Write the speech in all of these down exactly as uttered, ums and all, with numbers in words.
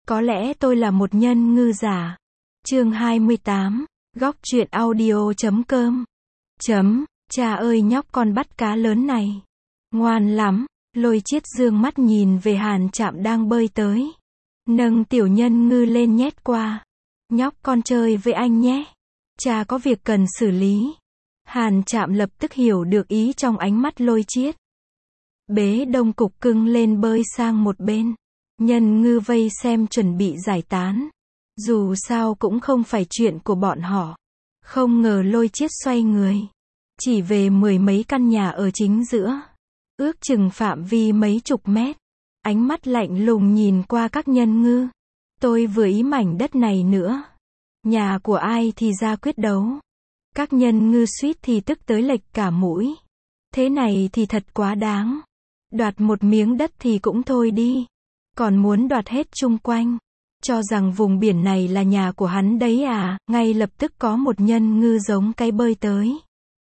Có lẽ tôi là một nhân ngư giả. Chương hai mươi tám, góc truyện audio chấm com. Chấm, cha ơi nhóc con bắt cá lớn này. Ngoan lắm, Lôi Chiết dương mắt nhìn về Hàn Trạm đang bơi tới. Nâng tiểu nhân ngư lên nhét qua. Nhóc con chơi với anh nhé. Cha có việc cần xử lý. Hàn Trạm lập tức hiểu được ý trong ánh mắt Lôi Chiết. Bế Đông Cục Cưng lên bơi sang một bên. Nhân ngư vây xem chuẩn bị giải tán. Dù sao cũng không phải chuyện của bọn họ. Không ngờ Lôi Chiết xoay người. Chỉ về mười mấy căn nhà ở chính giữa. Ước chừng phạm vi mấy chục mét. Ánh mắt lạnh lùng nhìn qua các nhân ngư. Tôi vừa ý mảnh đất này nữa. Nhà của ai thì ra quyết đấu. Các nhân ngư suýt thì tức tới lệch cả mũi. Thế này thì thật quá đáng. Đoạt một miếng đất thì cũng thôi đi. Còn muốn đoạt hết chung quanh. Cho rằng vùng biển này là nhà của hắn đấy à, ngay lập tức có một nhân ngư giống cái bơi tới.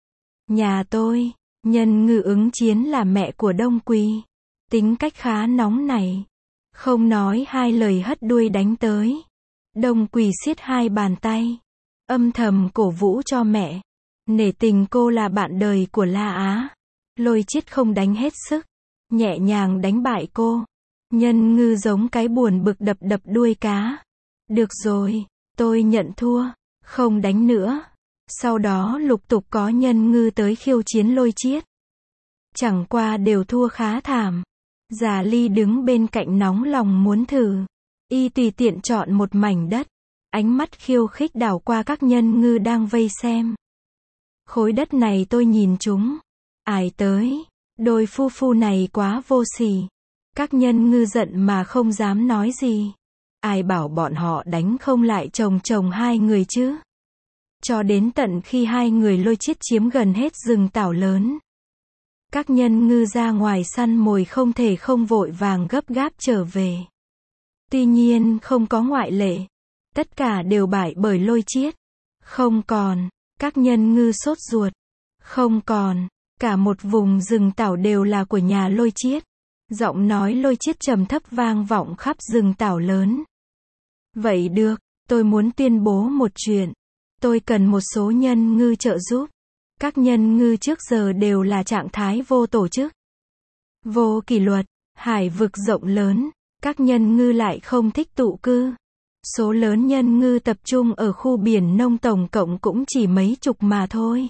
Nhà tôi, nhân ngư ứng chiến là mẹ của Đông Quỳ. Tính cách khá nóng này. Không nói hai lời hất đuôi đánh tới. Đông Quỳ siết hai bàn tay. Âm thầm cổ vũ cho mẹ. Nể tình cô là bạn đời của La Á. Lôi Chiết không đánh hết sức. Nhẹ nhàng đánh bại cô. Nhân ngư giống cái buồn bực đập đập đuôi cá. Được rồi, tôi nhận thua. Không đánh nữa. Sau đó lục tục có nhân ngư tới khiêu chiến Lôi Chiết. Chẳng qua đều thua khá thảm. Già Ly đứng bên cạnh nóng lòng muốn thử. Y tùy tiện chọn một mảnh đất. Ánh mắt khiêu khích đảo qua các nhân ngư đang vây xem. Khối đất này tôi nhìn chúng. Ải tới. Đôi phu phu này quá vô sỉ. Các nhân ngư giận mà không dám nói gì. Ai bảo bọn họ đánh không lại chồng chồng hai người chứ. Cho đến tận khi hai người Lôi Chiết chiếm gần hết rừng tảo lớn. Các nhân ngư ra ngoài săn mồi không thể không vội vàng gấp gáp trở về. Tuy nhiên không có ngoại lệ. Tất cả đều bại bởi Lôi Chiết. Không còn. Các nhân ngư sốt ruột. Không còn. Cả một vùng rừng tảo đều là của nhà Lôi Chiết. Giọng nói Lôi Chiết trầm thấp vang vọng khắp rừng tảo lớn. Vậy được, tôi muốn tuyên bố một chuyện. Tôi cần một số nhân ngư trợ giúp. Các nhân ngư trước giờ đều là trạng thái vô tổ chức. Vô kỷ luật, hải vực rộng lớn. Các nhân ngư lại không thích tụ cư. Số lớn nhân ngư tập trung ở khu biển nông tổng cộng cũng chỉ mấy chục mà thôi.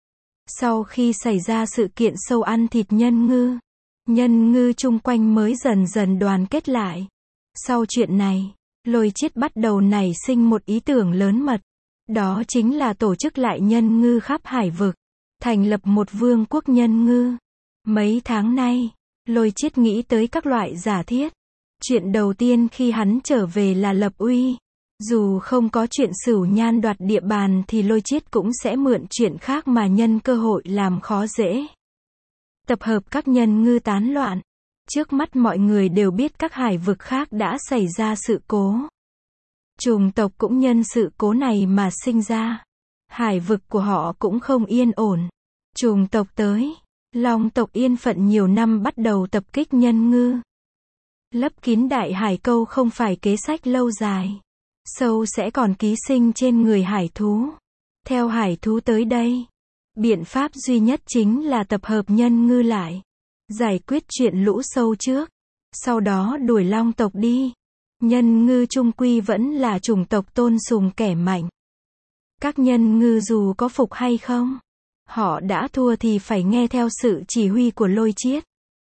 Sau khi xảy ra sự kiện sâu ăn thịt nhân ngư, nhân ngư chung quanh mới dần dần đoàn kết lại. Sau chuyện này, Lôi Chiết bắt đầu nảy sinh một ý tưởng lớn mật. Đó chính là tổ chức lại nhân ngư khắp hải vực. Thành lập một vương quốc nhân ngư. Mấy tháng nay, Lôi Chiết nghĩ tới các loại giả thiết. Chuyện đầu tiên khi hắn trở về là lập uy. Dù không có chuyện Sửu Nhan đoạt địa bàn thì Lôi Chiết cũng sẽ mượn chuyện khác mà nhân cơ hội làm khó dễ. Tập hợp các nhân ngư tán loạn. Trước mắt mọi người đều biết các hải vực khác đã xảy ra sự cố. Chủng tộc cũng nhân sự cố này mà sinh ra. Hải vực của họ cũng không yên ổn. Chủng tộc tới. Long tộc yên phận nhiều năm bắt đầu tập kích nhân ngư. Lấp kín đại hải câu không phải kế sách lâu dài. Sâu sẽ còn ký sinh trên người hải thú. Theo hải thú tới đây. Biện pháp duy nhất chính là tập hợp nhân ngư lại. Giải quyết chuyện lũ sâu trước. Sau đó đuổi long tộc đi. Nhân ngư chung quy vẫn là chủng tộc tôn sùng kẻ mạnh. Các nhân ngư dù có phục hay không, họ đã thua thì phải nghe theo sự chỉ huy của Lôi Chiết.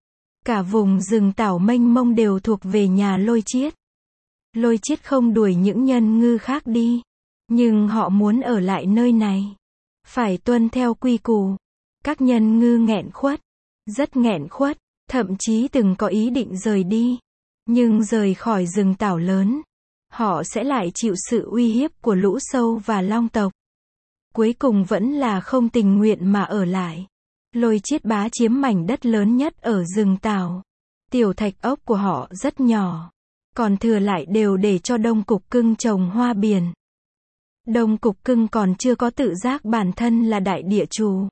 Cả vùng rừng tảo mênh mông đều thuộc về nhà Lôi Chiết. Lôi Chiết không đuổi những nhân ngư khác đi. Nhưng họ muốn ở lại nơi này. Phải tuân theo quy củ. Các nhân ngư nghẹn khuất. Rất nghẹn khuất. Thậm chí từng có ý định rời đi. Nhưng rời khỏi rừng tảo lớn. Họ sẽ lại chịu sự uy hiếp của lũ sâu và long tộc. Cuối cùng vẫn là không tình nguyện mà ở lại. Lôi Chiết bá chiếm mảnh đất lớn nhất ở rừng tảo. Tiểu thạch ốc của họ rất nhỏ. Còn thừa lại đều để cho Đông Cục Cưng trồng hoa biển. Đông Cục Cưng còn chưa có tự giác bản thân là đại địa chủ.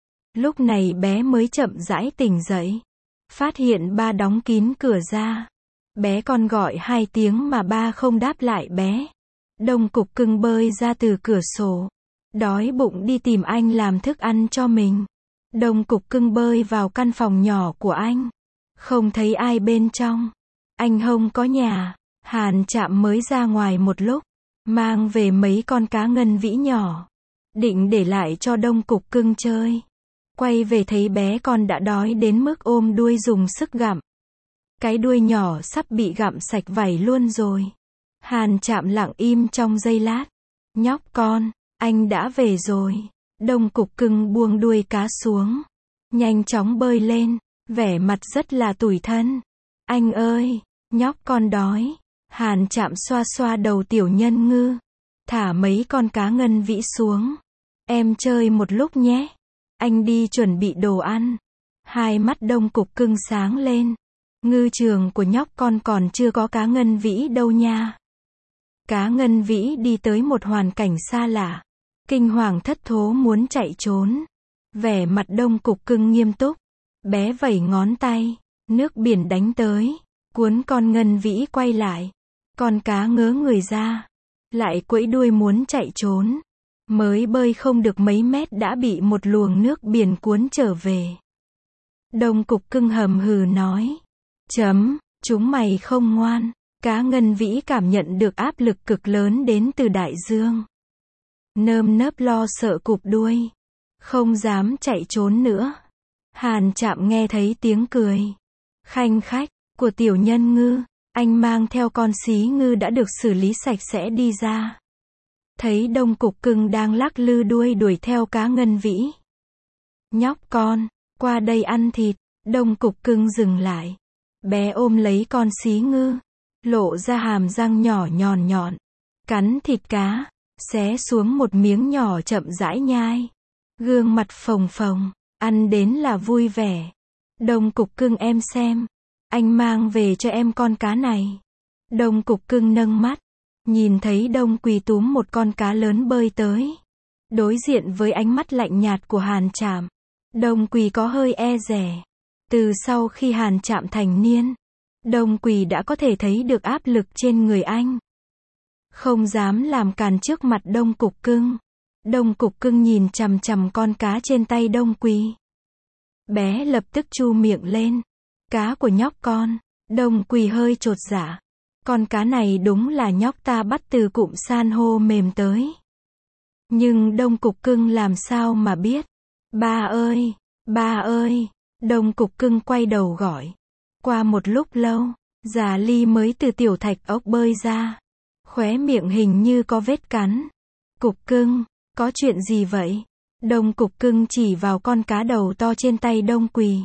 Lúc này bé mới chậm rãi tỉnh dậy. Phát hiện ba đóng kín cửa ra. Bé con gọi hai tiếng mà ba không đáp lại bé. Đông Cục Cưng bơi ra từ cửa sổ. Đói bụng đi tìm anh làm thức ăn cho mình. Đông Cục Cưng bơi vào căn phòng nhỏ của anh. Không thấy ai bên trong. Anh không có nhà. Hàn Trạm mới ra ngoài một lúc. Mang về mấy con cá ngân vĩ nhỏ. Định để lại cho Đông Cục Cưng chơi. Quay về thấy bé con đã đói đến mức ôm đuôi dùng sức gặm. Cái đuôi nhỏ sắp bị gặm sạch vảy luôn rồi. Hàn Trạm lặng im trong giây lát. Nhóc con, anh đã về rồi. Đông Cục Cưng buông đuôi cá xuống. Nhanh chóng bơi lên, vẻ mặt rất là tủi thân. Anh ơi, nhóc con đói. Hàn Trạm xoa xoa đầu tiểu nhân ngư. Thả mấy con cá ngân vĩ xuống. Em chơi một lúc nhé. Anh đi chuẩn bị đồ ăn. Hai mắt Đông Cục Cưng sáng lên. Ngư trường của nhóc con còn chưa có cá ngân vĩ đâu nha. Cá ngân vĩ đi tới một hoàn cảnh xa lạ. Kinh hoàng thất thố muốn chạy trốn. Vẻ mặt Đông Cục Cưng nghiêm túc. Bé vẩy ngón tay. Nước biển đánh tới. Cuốn con ngân vĩ quay lại. Con cá ngớ người ra. Lại quẫy đuôi muốn chạy trốn. Mới bơi không được mấy mét đã bị một luồng nước biển cuốn trở về. Đông Cục Cưng hầm hừ nói. Chấm, chúng mày không ngoan. Cá ngân vĩ cảm nhận được áp lực cực lớn đến từ đại dương. Nơm nớp lo sợ cụp đuôi. Không dám chạy trốn nữa. Hàn Trạm nghe thấy tiếng cười. Khanh khách, của tiểu nhân ngư. Anh mang theo con xí ngư đã được xử lý sạch sẽ đi ra. Thấy Đông Cục Cưng đang lắc lư đuôi đuổi theo cá ngân vĩ. Nhóc con, qua đây ăn thịt. Đông Cục Cưng dừng lại. Bé ôm lấy con xí ngư. Lộ ra hàm răng nhỏ nhọn nhọn. Cắn thịt cá. Xé xuống một miếng nhỏ chậm rãi nhai. Gương mặt phồng phồng. Ăn đến là vui vẻ. Đông Cục Cưng em xem. Anh mang về cho em con cá này. Đông Cục Cưng nâng mắt. Nhìn thấy Đông Quỳ túm một con cá lớn bơi tới. Đối diện với ánh mắt lạnh nhạt của Hàn Trạm. Đông Quỳ có hơi e dè. Từ sau khi Hàn Trạm thành niên. Đông Quỳ đã có thể thấy được áp lực trên người anh. Không dám làm càn trước mặt Đông Cục Cưng. Đông Cục Cưng nhìn chằm chằm con cá trên tay Đông Quỳ. Bé lập tức chu miệng lên. Cá của nhóc con. Đông Quỳ hơi chột dạ. Con cá này đúng là nhóc ta bắt từ cụm san hô mềm tới. Nhưng Đông Cục Cưng làm sao mà biết. Ba ơi, ba ơi. Đông Cục Cưng quay đầu gọi. Qua một lúc lâu, Già Ly mới từ tiểu thạch ốc bơi ra. Khóe miệng hình như có vết cắn. Cục Cưng, có chuyện gì vậy? Đông Cục Cưng chỉ vào con cá đầu to trên tay Đông Quỳ.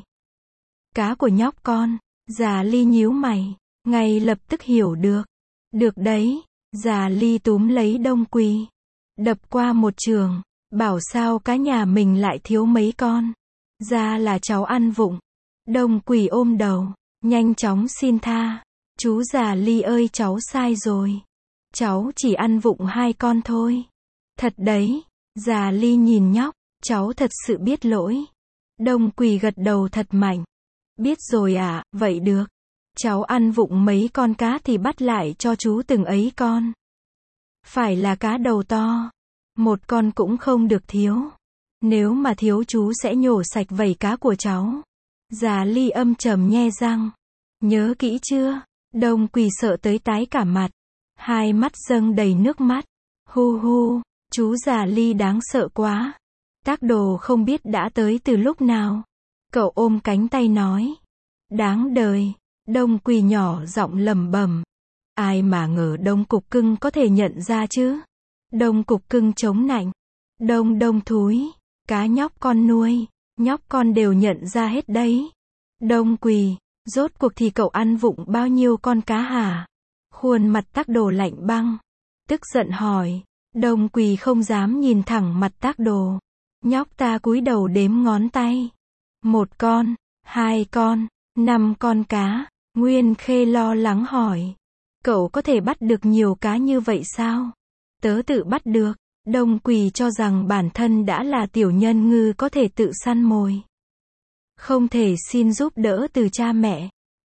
Cá của nhóc con. Già Ly nhíu mày. Ngay lập tức hiểu được. Được đấy. Già Ly túm lấy Đông Quỳ. Đập qua một trường. Bảo sao cá nhà mình lại thiếu mấy con. Ra là cháu ăn vụng. Đông Quỳ ôm đầu. Nhanh chóng xin tha. Chú Già Ly ơi cháu sai rồi. Cháu chỉ ăn vụng hai con thôi. Thật đấy. Già Ly nhìn nhóc. Cháu thật sự biết lỗi. Đông Quỳ gật đầu thật mạnh. Biết rồi ạ, à, vậy được. Cháu ăn vụng mấy con cá thì bắt lại cho chú từng ấy con. Phải là cá đầu to. Một con cũng không được thiếu. Nếu mà thiếu chú sẽ nhổ sạch vảy cá của cháu. Già Ly âm trầm nhe răng. Nhớ kỹ chưa? Đông Quỳ sợ tới tái cả mặt. Hai mắt dâng đầy nước mắt. Hu hu, chú Già Ly đáng sợ quá. Tác Đồ không biết đã tới từ lúc nào. Cậu ôm cánh tay nói. Đáng đời. Đông Quỳ nhỏ giọng lẩm bẩm. Ai mà ngờ Đông Cục Cưng có thể nhận ra chứ. Đông Cục Cưng chống nạnh. Đông Đông thúi. Cá nhóc con nuôi. Nhóc con đều nhận ra hết đấy. Đông Quỳ. Rốt cuộc thì cậu ăn vụng bao nhiêu con cá hả? Khuôn mặt Tác Đồ lạnh băng. Tức giận hỏi. Đông Quỳ không dám nhìn thẳng mặt Tác Đồ. Nhóc ta cúi đầu đếm ngón tay. Một con. Hai con. Năm con cá. Nguyên Khê lo lắng hỏi. Cậu có thể bắt được nhiều cá như vậy sao? Tớ tự bắt được. Đông Quỳ cho rằng bản thân đã là tiểu nhân ngư có thể tự săn mồi. Không thể xin giúp đỡ từ cha mẹ.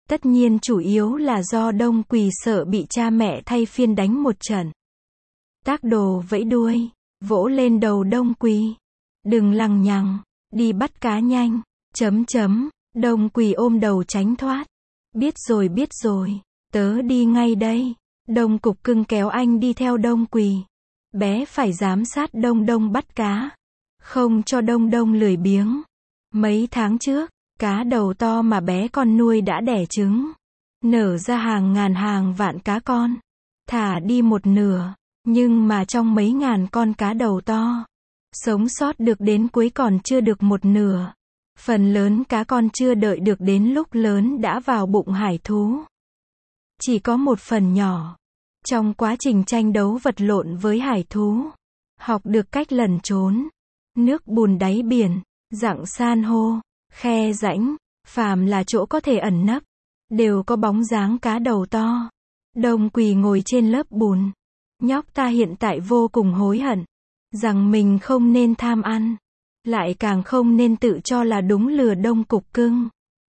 Tất nhiên chủ yếu là do Đông Quỳ sợ bị cha mẹ thay phiên đánh một trận. Tác Đồ vẫy đuôi, vỗ lên đầu Đông Quỳ. Đừng lằng nhằng, đi bắt cá nhanh, chấm chấm, Đông Quỳ ôm đầu tránh thoát. Biết rồi biết rồi, tớ đi ngay đây. Đông Cục Cưng kéo anh đi theo Đông Quỳ. Bé phải giám sát Đông Đông bắt cá, không cho Đông Đông lười biếng. Mấy tháng trước, cá đầu to mà bé con nuôi đã đẻ trứng, nở ra hàng ngàn hàng vạn cá con. Thả đi một nửa, nhưng mà trong mấy ngàn con cá đầu to, sống sót được đến cuối còn chưa được một nửa. Phần lớn cá con chưa đợi được đến lúc lớn đã vào bụng hải thú. Chỉ có một phần nhỏ. Trong quá trình tranh đấu vật lộn với hải thú, học được cách lẩn trốn. Nước bùn đáy biển, rặng san hô, khe rãnh, phàm là chỗ có thể ẩn nấp, đều có bóng dáng cá đầu to. Đông Quỳ ngồi trên lớp bùn. Nhóc ta hiện tại vô cùng hối hận, rằng mình không nên tham ăn, lại càng không nên tự cho là đúng lừa Đông Cục Cưng.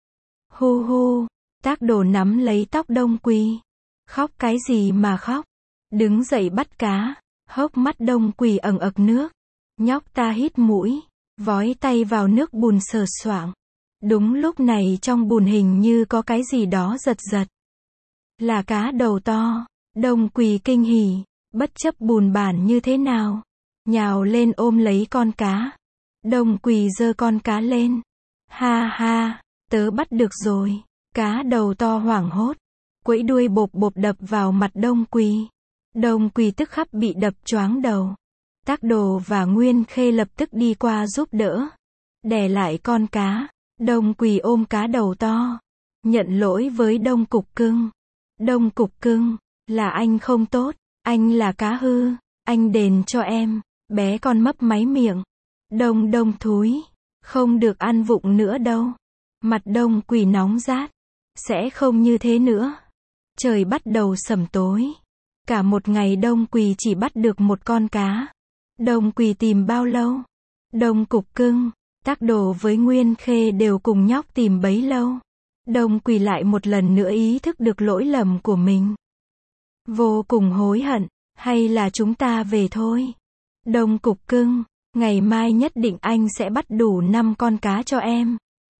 Hu hu, Tác Đồ nắm lấy tóc Đông Quỳ. Khóc cái gì mà khóc? Đứng dậy bắt cá. Hốc mắt Đông Quỳ ẩn ực nước. Nhóc ta hít mũi, vói tay vào nước bùn sờ soạng. Đúng lúc này trong bùn hình như có cái gì đó giật giật. Là cá đầu to. Đông Quỳ kinh hỉ, bất chấp bùn bản như thế nào, nhào lên ôm lấy con cá. Đông Quỳ giơ con cá lên. Ha ha, tớ bắt được rồi. Cá đầu to hoảng hốt, quẫy đuôi bộp bộp đập vào mặt Đông Quỳ. Đông Quỳ tức khắc bị đập choáng đầu. Tác Đồ và Nguyên Khê lập tức đi qua giúp đỡ, đè lại con cá. Đông Quỳ ôm cá đầu to, nhận lỗi với Đông Cục Cưng. Đông Cục Cưng, là anh không tốt, anh là cá hư, anh đền cho em. Bé con mấp máy miệng. Đông Đông thúi, không được ăn vụng nữa đâu. Mặt Đông Quỳ nóng rát. Sẽ không như thế nữa. Trời bắt đầu sẩm tối. Cả một ngày Đông Quỳ chỉ bắt được một con cá. Đông Quỳ tìm bao lâu? Đông Cục Cưng, Tác Đồ với Nguyên Khê đều cùng nhóc tìm bấy lâu. Đông Quỳ lại một lần nữa ý thức được lỗi lầm của mình. Vô cùng hối hận, hay là chúng ta về thôi? Đông Cục Cưng, ngày mai nhất định anh sẽ bắt đủ năm con cá cho em.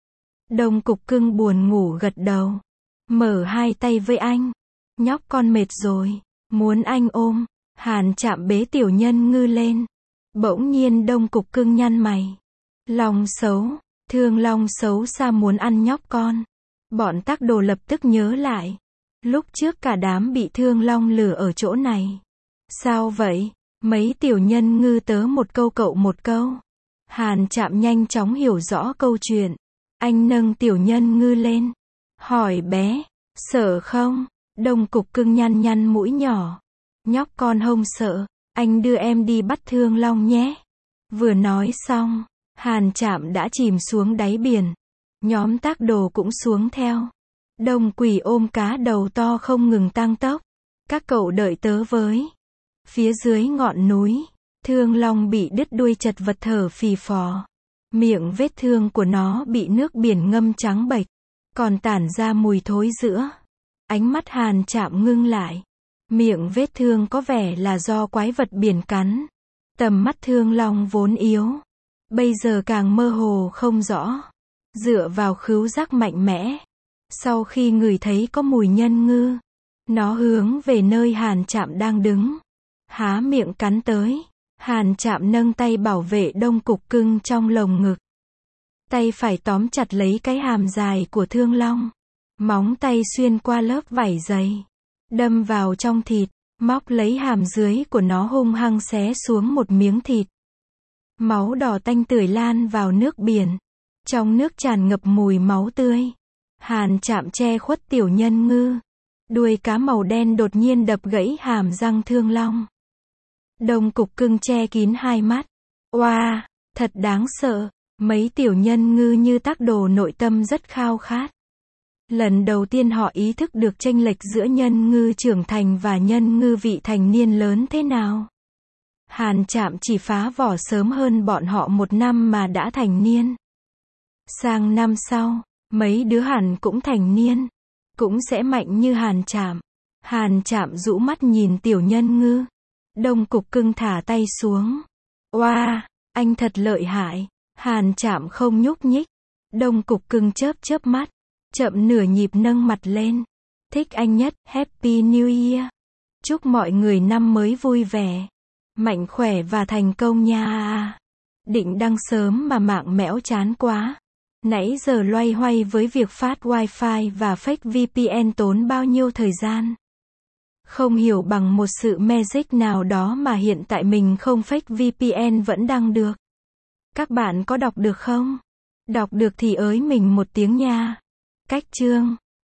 Đông Cục Cưng buồn ngủ gật đầu. Mở hai tay với anh. Nhóc con mệt rồi, muốn anh ôm. Hàn Trạm bế Tiểu Nhân Ngư lên. Bỗng nhiên Đông Cục Cưng nhăn mày. Long xấu, Thương Long xấu xa muốn ăn nhóc con. Bọn Tác Đồ lập tức nhớ lại. Lúc trước cả đám bị Thương Long lừa ở chỗ này. Sao vậy? Mấy Tiểu Nhân Ngư tớ một câu cậu một câu. Hàn Trạm nhanh chóng hiểu rõ câu chuyện. Anh nâng Tiểu Nhân Ngư lên, hỏi bé, sợ không? Đông Cục Cưng nhăn nhăn mũi nhỏ. Nhóc con không sợ, anh đưa em đi bắt Thương Long nhé. Vừa nói xong, Hàn Trạm đã chìm xuống đáy biển. Nhóm Tác Đồ cũng xuống theo. Đông Quỳ ôm cá đầu to không ngừng tăng tốc. Các cậu đợi tớ với. Phía dưới ngọn núi, Thương Long bị đứt đuôi chật vật thở phì phò. Miệng vết thương của nó bị nước biển ngâm trắng bệch, còn tản ra mùi thối rữa. Ánh mắt Hàn Trạm ngưng lại. Miệng vết thương có vẻ là do quái vật biển cắn. Tầm mắt Thương Long vốn yếu, bây giờ càng mơ hồ không rõ. Dựa vào khứu giác mạnh mẽ, sau khi ngửi thấy có mùi nhân ngư, nó hướng về nơi Hàn Trạm đang đứng, há miệng cắn tới. Hàn Trạm nâng tay bảo vệ Đông Cục Cưng trong lồng ngực. Tay phải tóm chặt lấy cái hàm dài của Thương Long. Móng tay xuyên qua lớp vảy dày, đâm vào trong thịt, móc lấy hàm dưới của nó hung hăng xé xuống một miếng thịt. Máu đỏ tanh tưởi lan vào nước biển. Trong nước tràn ngập mùi máu tươi. Hàn Trạm che khuất Tiểu Nhân Ngư. Đuôi cá màu đen đột nhiên đập gãy hàm răng Thương Long. Đông Cục Cưng che kín hai mắt. Oa, wow, thật đáng sợ. Mấy Tiểu Nhân Ngư như Tác Đồ nội tâm rất khao khát. Lần đầu tiên họ ý thức được chênh lệch giữa nhân ngư trưởng thành và nhân ngư vị thành niên lớn thế nào. Hàn Trạm chỉ phá vỏ sớm hơn bọn họ một năm mà đã thành niên. Sang năm sau, mấy đứa hẳn cũng thành niên. cũng sẽ mạnh như Hàn Trạm. Hàn Trạm rũ mắt nhìn Tiểu Nhân Ngư. Đông Cục Cưng thả tay xuống. Oa, wow, anh thật lợi hại. Hàn Trạm không nhúc nhích. Đông Cục Cưng chớp chớp mắt. Chậm nửa nhịp nâng mặt lên. Thích anh nhất, Happy New Year. Chúc mọi người năm mới vui vẻ, mạnh khỏe và thành công nha. Định đăng sớm mà mạng mẽo chán quá. Nãy giờ loay hoay với việc phát wifi và fake vê pê en tốn bao nhiêu thời gian. Không hiểu bằng một sự magic nào đó mà hiện tại mình không fake vê pê en vẫn đăng được. Các bạn có đọc được không? Đọc được thì ới mình một tiếng nha. Cách chương